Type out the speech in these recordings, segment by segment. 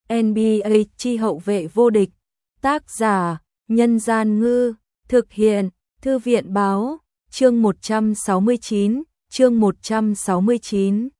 NBA chi hậu vệ vô địch. Tác giả: Nhân Gian Ngư. Thực hiện: Thư viện Báo. Chương 169. Chương 169.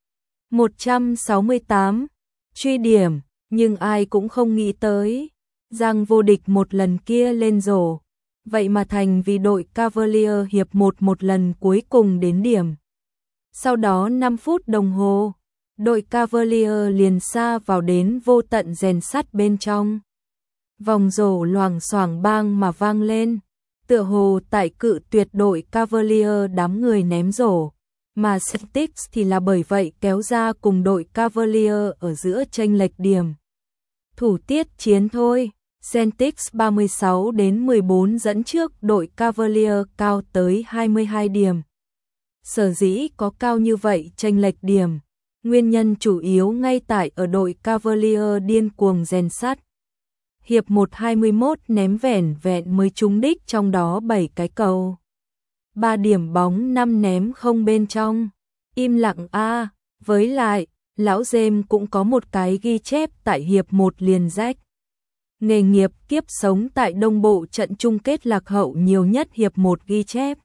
168. Truy điểm. Nhưng ai cũng không nghĩ tới, Giang vô địch một lần kia lên rổ, vậy mà thành vì đội Cavalier hiệp 1 một lần cuối cùng đến điểm. Sau đó 5 phút đồng hồ, đội Cavalier liền sa vào đến vô tận rèn sắt bên trong. Vòng rổ loảng xoảng bang mà vang lên, tựa hồ tại cự tuyệt đội Cavalier đám người ném rổ, mà Celtics thì là bởi vậy kéo ra cùng đội Cavalier ở giữa chênh lệch điểm. Thủ tiết chiến thôi, Celtics 36-14 dẫn trước đội Cavalier cao tới 22 điểm. Sở dĩ có cao như vậy chênh lệch điểm, nguyên nhân chủ yếu ngay tại ở đội Cavalier điên cuồng rèn sắt. Hiệp 1 21 ném vẻn vẹn mới trúng đích, trong đó 7 cái cầu. 3 điểm bóng 5 ném không bên trong. Im lặng a, với lại, lão James cũng có một cái ghi chép tại hiệp 1 liền rách. Nghề nghiệp kiếp sống tại Đông Bộ trận chung kết lạc hậu nhiều nhất hiệp 1 ghi chép.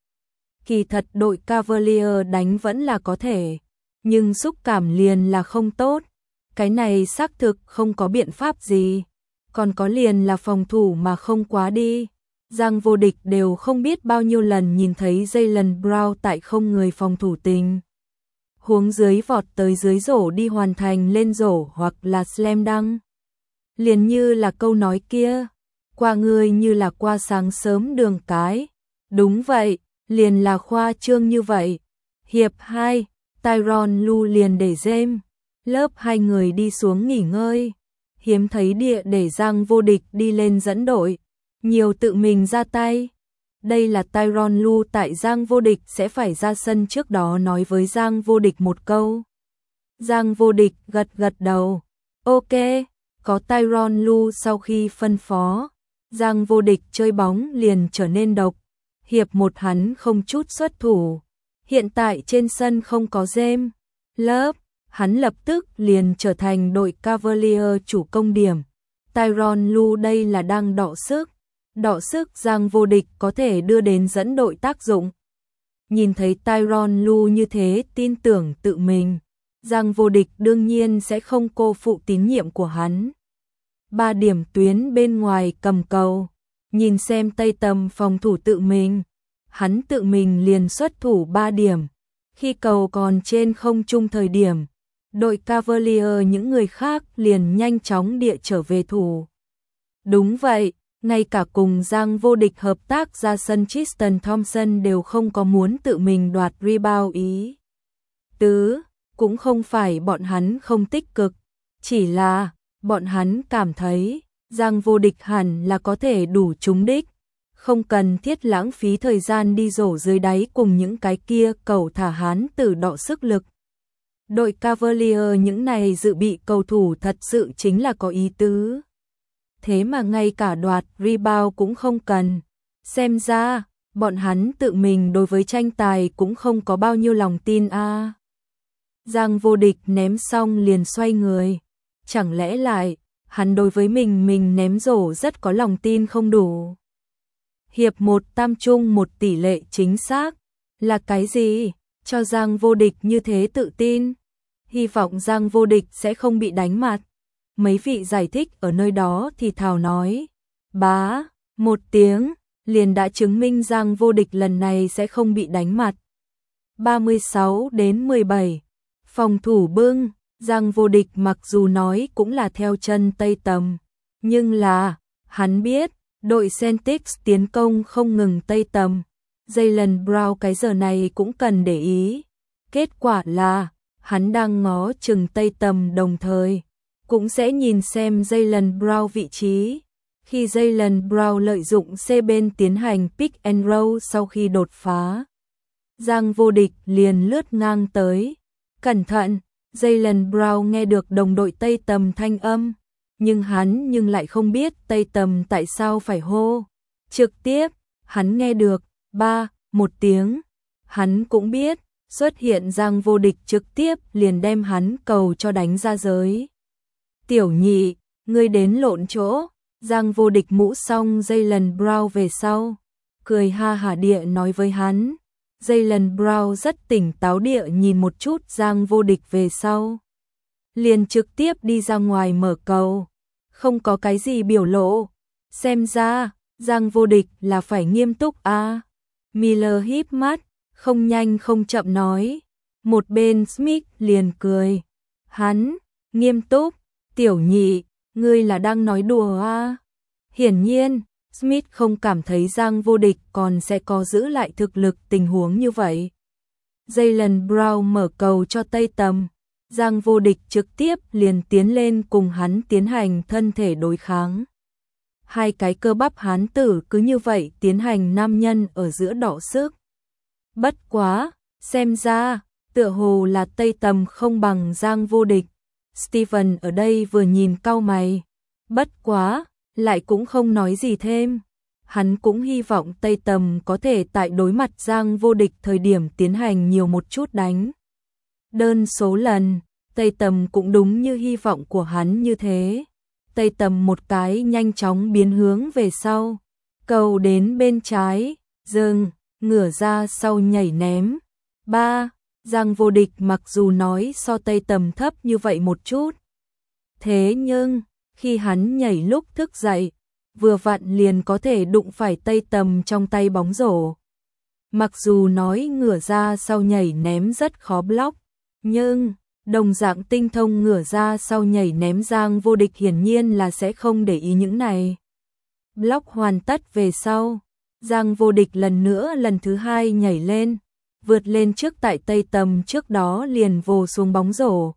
Kỳ thật đội Cavalier đánh vẫn là có thể, nhưng xúc cảm liền là không tốt. Cái này xác thực không có biện pháp gì. Còn có liền là phòng thủ mà không quá đi. Giang vô địch đều không biết bao nhiêu lần nhìn thấy Jaylen Brown tại không người phòng thủ tình huống dưới vọt tới dưới rổ đi hoàn thành lên rổ hoặc là slam dunk. Liền như là câu nói kia, qua người như là qua sáng sớm đường cái. Đúng vậy, liền là khoa trương như vậy. Hiệp 2, Tyronn Lue liền để James lớp hai người đi xuống nghỉ ngơi. Hiếm thấy địa để Giang vô địch đi lên dẫn đội, nhiều tự mình ra tay. Đây là Tyronn Lue tại Giang vô địch sẽ phải ra sân trước đó nói với Giang vô địch một câu. Giang vô địch gật gật đầu. Ok, có Tyronn Lue sau khi phân phó, Giang vô địch chơi bóng liền trở nên độc. Hiệp 1 hắn không chút xuất thủ. Hiện tại trên sân không có James lớp, hắn lập tức liền trở thành đội Cavalier chủ công điểm. Tyronn Lue đây là đang đọ sức Giang vô địch có thể đưa đến dẫn đội tác dụng. Nhìn thấy Tyronn Lue như thế tin tưởng tự mình, Giang vô địch đương nhiên sẽ không cô phụ tín nhiệm của hắn. 3 điểm tuyến bên ngoài cầm cầu, nhìn xem Tây Tầm phòng thủ tự mình, hắn tự mình liền xuất thủ 3 điểm. Khi cầu còn trên không trung thời điểm, đội Cavalier những người khác liền nhanh chóng địa trở về thủ. Đúng vậy, ngay cả cùng Giang vô địch hợp tác ra sân Tristan Thompson đều không có muốn tự mình đoạt rebound ý tứ, cũng không phải bọn hắn không tích cực, chỉ là bọn hắn cảm thấy Giang vô địch hẳn là có thể đủ trúng đích, không cần thiết lãng phí thời gian đi rổ dưới đáy cùng những cái kia cầu thả hán tử đọ sức lực. Đội Cavalier những này dự bị cầu thủ thật sự chính là có ý tứ. Thế mà ngay cả đoạt rebound cũng không cần. Xem ra, bọn hắn tự mình đối với tranh tài cũng không có bao nhiêu lòng tin a. Giang vô địch ném xong liền xoay người. Chẳng lẽ lại, hắn đối với mình ném rổ rất có lòng tin không đủ. Hiệp 1 tam trung một tỷ lệ chính xác. Là cái gì? Cho Giang vô địch như thế tự tin. Hy vọng Giang vô địch sẽ không bị đánh mặt. Mấy vị giải thích ở nơi đó thì thào nói. Bá, một tiếng, liền đã chứng minh Giang vô địch lần này sẽ không bị đánh mặt. 36-17. Phòng thủ bưng, Giang vô địch mặc dù nói cũng là theo chân Tây Tầm. Nhưng là, hắn biết, đội Celtics tiến công không ngừng Tây Tầm. Jaylen Brown cái giờ này cũng cần để ý. Kết quả là, hắn đang ngó chừng Tây Tầm đồng thời, cũng sẽ nhìn xem Jaylen Brown vị trí. Khi Jaylen Brown lợi dụng C bên tiến hành pick and roll sau khi đột phá, Giang vô địch liền lướt ngang tới. Cẩn thận, Jaylen Brown nghe được đồng đội Tây Tầm thanh âm, nhưng hắn lại không biết Tây Tầm tại sao phải hô. Trực tiếp, hắn nghe được, một tiếng, hắn cũng biết, xuất hiện Giang vô địch trực tiếp liền đem hắn cầu cho đánh ra giới. Tiểu nhị, ngươi đến lộn chỗ. Giang Vô Địch mũ xong Jaylen Brown về sau, cười ha hả địa nói với hắn. Jaylen Brown rất tỉnh táo địa nhìn một chút Giang Vô Địch về sau, liền trực tiếp đi ra ngoài mở cầu, không có cái gì biểu lộ. Xem ra, Giang Vô Địch là phải nghiêm túc à. Miller híp mắt, không nhanh không chậm nói. Một bên Smith liền cười. Hắn, nghiêm túc, tiểu nhị, ngươi là đang nói đùa à? Hiển nhiên, Smith không cảm thấy Giang Vô Địch còn sẽ có giữ lại thực lực tình huống như vậy. Jaylen Brown mở cầu cho Tây Tầm. Giang Vô Địch trực tiếp liền tiến lên cùng hắn tiến hành thân thể đối kháng. Hai cái cơ bắp hán tử cứ như vậy tiến hành nam nhân ở giữa đọ sức. Bất quá, xem ra, tựa hồ là Tây Tầm không bằng Giang Vô Địch. Steven ở đây vừa nhìn cau mày. Bất quá, lại cũng không nói gì thêm. Hắn cũng hy vọng Tây Tầm có thể tại đối mặt Giang Vô Địch thời điểm tiến hành nhiều một chút đánh đơn số lần. Tây Tầm cũng đúng như hy vọng của hắn như thế. Tây Tầm một cái nhanh chóng biến hướng về sau, cầu đến bên trái, dừng, ngửa ra sau nhảy ném. 3. Giang Vô Địch mặc dù nói so Tây Tầm thấp như vậy một chút, thế nhưng khi hắn nhảy lúc thức dậy, vừa vặn liền có thể đụng phải Tây Tầm trong tay bóng rổ. Mặc dù nói ngửa ra sau nhảy ném rất khó block, nhưng đồng dạng tinh thông ngửa ra sau nhảy ném Giang Vô Địch hiển nhiên là sẽ không để ý những này. Block hoàn tất về sau, Giang Vô Địch lần thứ hai nhảy lên, vượt lên trước tại Tây Tầm trước đó liền vồ xuống bóng rổ.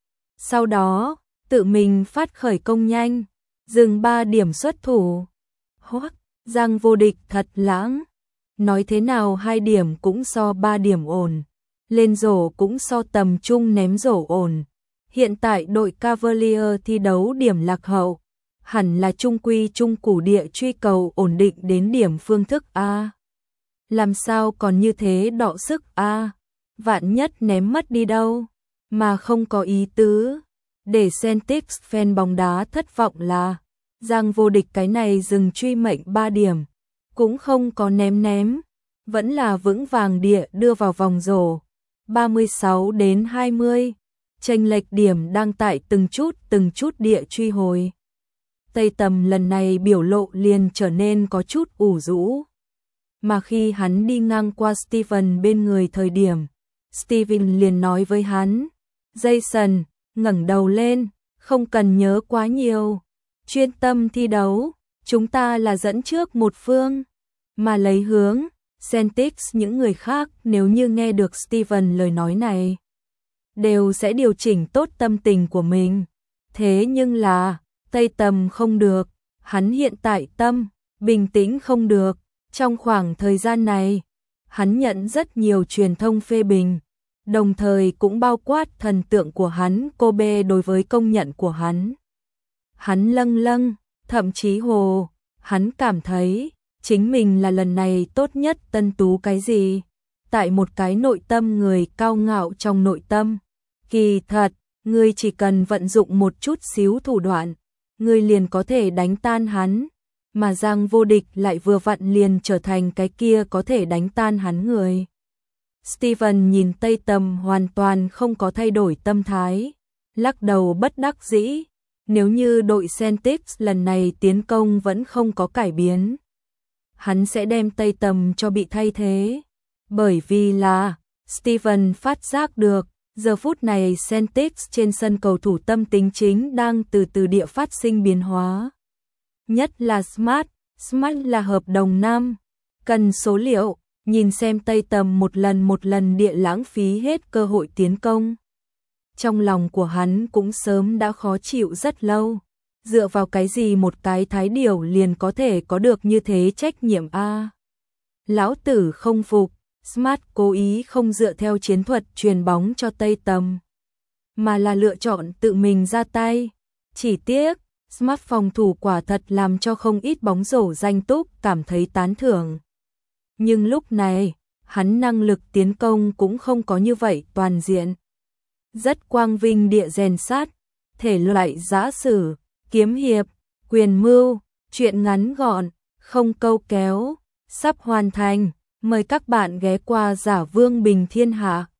Sau đó, tự mình phát khởi công nhanh, dừng 3 điểm xuất thủ. Hoắc, Giang Vô Địch thật lãng. Nói thế nào 2 điểm cũng so 3 điểm ổn. Lên rổ cũng so tầm trung ném rổ ổn. Hiện tại đội Cavalier thi đấu điểm lạc hậu, hẳn là trung quy trung củ địa truy cầu ổn định đến điểm phương thức A. Làm sao còn như thế đọ sức A, vạn nhất ném mất đi đâu, mà không có ý tứ. Để Celtics fan bóng đá thất vọng là, Giang Vô Địch cái này dừng truy mệnh 3 điểm, cũng không có ném, vẫn là vững vàng địa đưa vào vòng rổ. 36-20, chênh lệch điểm đang tại từng chút địa truy hồi. Tây Tầm lần này biểu lộ liền trở nên có chút ủ rũ. Mà khi hắn đi ngang qua Steven bên người thời điểm, Steven liền nói với hắn, Jason, ngẩng đầu lên, không cần nhớ quá nhiều, chuyên tâm thi đấu, chúng ta là dẫn trước một phương, mà lấy hướng. Celtics những người khác nếu như nghe được Steven lời nói này, đều sẽ điều chỉnh tốt tâm tình của mình. Thế nhưng là, Tây Tầm không được, hắn hiện tại tâm, bình tĩnh không được. Trong khoảng thời gian này, hắn nhận rất nhiều truyền thông phê bình, đồng thời cũng bao quát thần tượng của hắn Kobe đối với công nhận của hắn. Hắn lâng, thậm chí hồ, hắn cảm thấy chính mình là lần này tốt nhất tân tú cái gì. Tại một cái nội tâm người cao ngạo trong nội tâm, kỳ thật, ngươi chỉ cần vận dụng một chút xíu thủ đoạn, ngươi liền có thể đánh tan hắn. Mà Giang Vô Địch lại vừa vặn liền trở thành cái kia có thể đánh tan hắn người. Steven nhìn Tây Tầm hoàn toàn không có thay đổi tâm thái, lắc đầu bất đắc dĩ. Nếu như đội Celtics lần này tiến công vẫn không có cải biến, hắn sẽ đem Tây Tầm cho bị thay thế. Bởi vì là, Steven phát giác được, giờ phút này Celtics trên sân cầu thủ tâm tính chính đang từ từ địa phát sinh biến hóa. Nhất là Smart là hợp đồng năm, cần số liệu, nhìn xem Tây Tầm một lần địa lãng phí hết cơ hội tiến công. Trong lòng của hắn cũng sớm đã khó chịu rất lâu, dựa vào cái gì một cái thái điểu liền có thể có được như thế trách nhiệm a? Lão tử không phục, Smart cố ý không dựa theo chiến thuật truyền bóng cho Tây Tầm, mà là lựa chọn tự mình ra tay. Chỉ tiếc, Smart phòng thủ quả thật làm cho không ít bóng rổ danh túc cảm thấy tán thưởng. Nhưng lúc này, hắn năng lực tiến công cũng không có như vậy toàn diện. Rất quang vinh địa rèn sát, thể loại giã sử, kiếm hiệp, quyền mưu, truyện ngắn gọn, không câu kéo, sắp hoàn thành. Mời các bạn ghé qua Giả Vương Bình Thiên Hạ.